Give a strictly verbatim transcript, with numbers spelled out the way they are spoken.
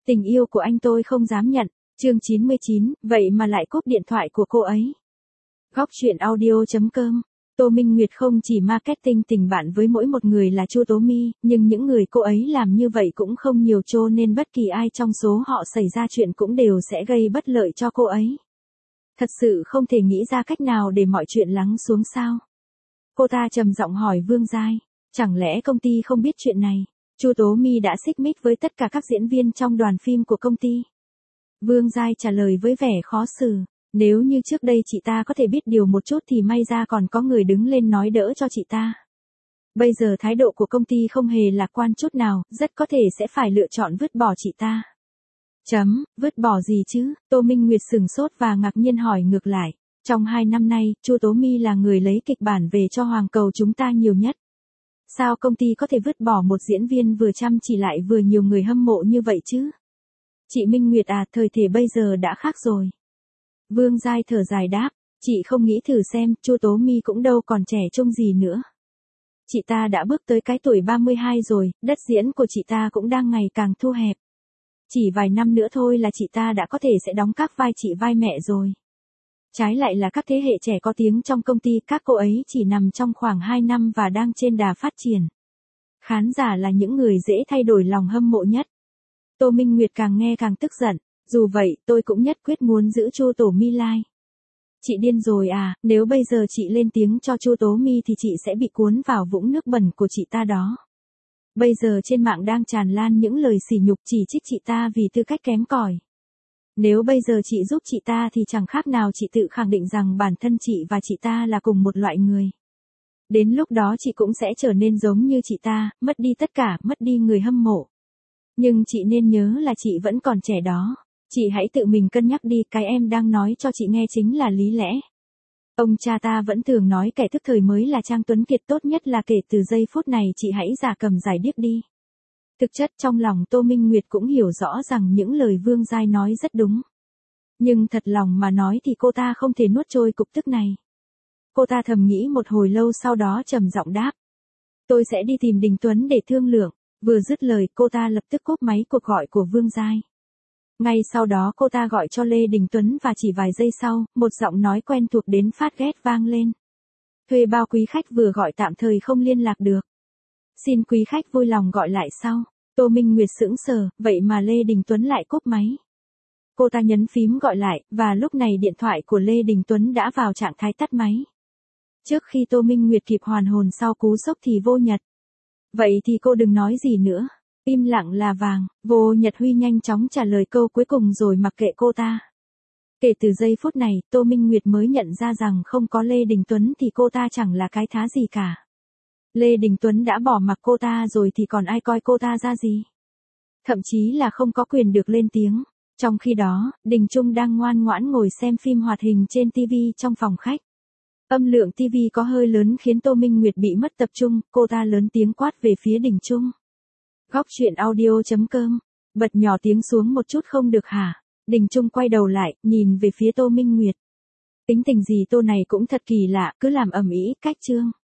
Tình yêu của anh tôi không dám nhận. Chương chín mươi chín, vậy mà lại cúp điện thoại của cô ấy. Góc truyện audio chấm com. Tô Minh Nguyệt không chỉ marketing tình bạn với mỗi một người là Chu Tố Mi, nhưng những người cô ấy làm như vậy cũng không nhiều, cho nên bất kỳ ai trong số họ xảy ra chuyện cũng đều sẽ gây bất lợi cho cô ấy. Thật sự không thể nghĩ ra cách nào để mọi chuyện lắng xuống sao? Cô ta trầm giọng hỏi Vương Giai, chẳng lẽ công ty không biết chuyện này? Chu Tố Mi đã xích mích với tất cả các diễn viên trong đoàn phim của công ty. Vương Giai trả lời với vẻ khó xử, nếu như trước đây chị ta có thể biết điều một chút thì may ra còn có người đứng lên nói đỡ cho chị ta. Bây giờ thái độ của công ty không hề lạc quan chút nào, rất có thể sẽ phải lựa chọn vứt bỏ chị ta. Chấm, vứt bỏ gì chứ? Tô Minh Nguyệt sửng sốt và ngạc nhiên hỏi ngược lại. Trong hai năm nay, Chu Tố Mi là người lấy kịch bản về cho Hoàng Cầu chúng ta nhiều nhất. Sao công ty có thể vứt bỏ một diễn viên vừa chăm chỉ lại vừa nhiều người hâm mộ như vậy chứ? Chị Minh Nguyệt à, thời thể bây giờ đã khác rồi. Vương Giai thở dài đáp, chị không nghĩ thử xem, Chu Tố Mi cũng đâu còn trẻ trung gì nữa. Chị ta đã bước tới cái tuổi ba mươi hai rồi, đất diễn của chị ta cũng đang ngày càng thu hẹp. Chỉ vài năm nữa thôi là chị ta đã có thể sẽ đóng các vai chị vai mẹ rồi. Trái lại là các thế hệ trẻ có tiếng trong công ty, các cô ấy chỉ nằm trong khoảng hai năm và đang trên đà phát triển. Khán giả là những người dễ thay đổi lòng hâm mộ nhất. Tô Minh Nguyệt càng nghe càng tức giận, dù vậy tôi cũng nhất quyết muốn giữ Chu Tố Mi lại. Chị điên rồi à, nếu bây giờ chị lên tiếng cho Chu Tố Mi thì chị sẽ bị cuốn vào vũng nước bẩn của chị ta đó. Bây giờ trên mạng đang tràn lan những lời sỉ nhục chỉ trích chị ta vì tư cách kém cỏi. Nếu bây giờ chị giúp chị ta thì chẳng khác nào chị tự khẳng định rằng bản thân chị và chị ta là cùng một loại người. Đến lúc đó chị cũng sẽ trở nên giống như chị ta, mất đi tất cả, mất đi người hâm mộ. Nhưng chị nên nhớ là chị vẫn còn trẻ đó. Chị hãy tự mình cân nhắc đi, cái em đang nói cho chị nghe chính là lý lẽ. Ông cha ta vẫn thường nói kẻ thức thời mới là Trang Tuấn Kiệt, tốt nhất là kể từ giây phút này chị hãy giả cầm giải điếc đi. Thực chất trong lòng Tô Minh Nguyệt cũng hiểu rõ rằng những lời Vương Giai nói rất đúng. Nhưng thật lòng mà nói thì cô ta không thể nuốt trôi cục tức này. Cô ta thầm nghĩ một hồi lâu sau đó trầm giọng đáp. Tôi sẽ đi tìm Đình Tuấn để thương lượng. Vừa dứt lời cô ta lập tức cúp máy cuộc gọi của Vương Giai. Ngay sau đó cô ta gọi cho Lê Đình Tuấn và chỉ vài giây sau, một giọng nói quen thuộc đến phát ghét vang lên. Thuê bao quý khách vừa gọi tạm thời không liên lạc được. Xin quý khách vui lòng gọi lại sau. Tô Minh Nguyệt sững sờ, vậy mà Lê Đình Tuấn lại cúp máy. Cô ta nhấn phím gọi lại, và lúc này điện thoại của Lê Đình Tuấn đã vào trạng thái tắt máy. Trước khi Tô Minh Nguyệt kịp hoàn hồn sau cú sốc thì Vô Nhật. Vậy thì cô đừng nói gì nữa. Im lặng là vàng. Vô Nhật Huy nhanh chóng trả lời câu cuối cùng rồi mặc kệ cô ta. Kể từ giây phút này, Tô Minh Nguyệt mới nhận ra rằng không có Lê Đình Tuấn thì cô ta chẳng là cái thá gì cả. Lê Đình Tuấn đã bỏ mặc cô ta rồi thì còn ai coi cô ta ra gì. Thậm chí là không có quyền được lên tiếng. Trong khi đó, Đình Trung đang ngoan ngoãn ngồi xem phim hoạt hình trên ti vi trong phòng khách. Âm lượng ti vi có hơi lớn khiến Tô Minh Nguyệt bị mất tập trung, cô ta lớn tiếng quát về phía Đình Trung. Góc truyện audio chấm com. Bật nhỏ tiếng xuống một chút không được hả? Đình Trung quay đầu lại, nhìn về phía Tô Minh Nguyệt. Tính tình gì Tô này cũng thật kỳ lạ, cứ làm ầm ĩ, cách chương.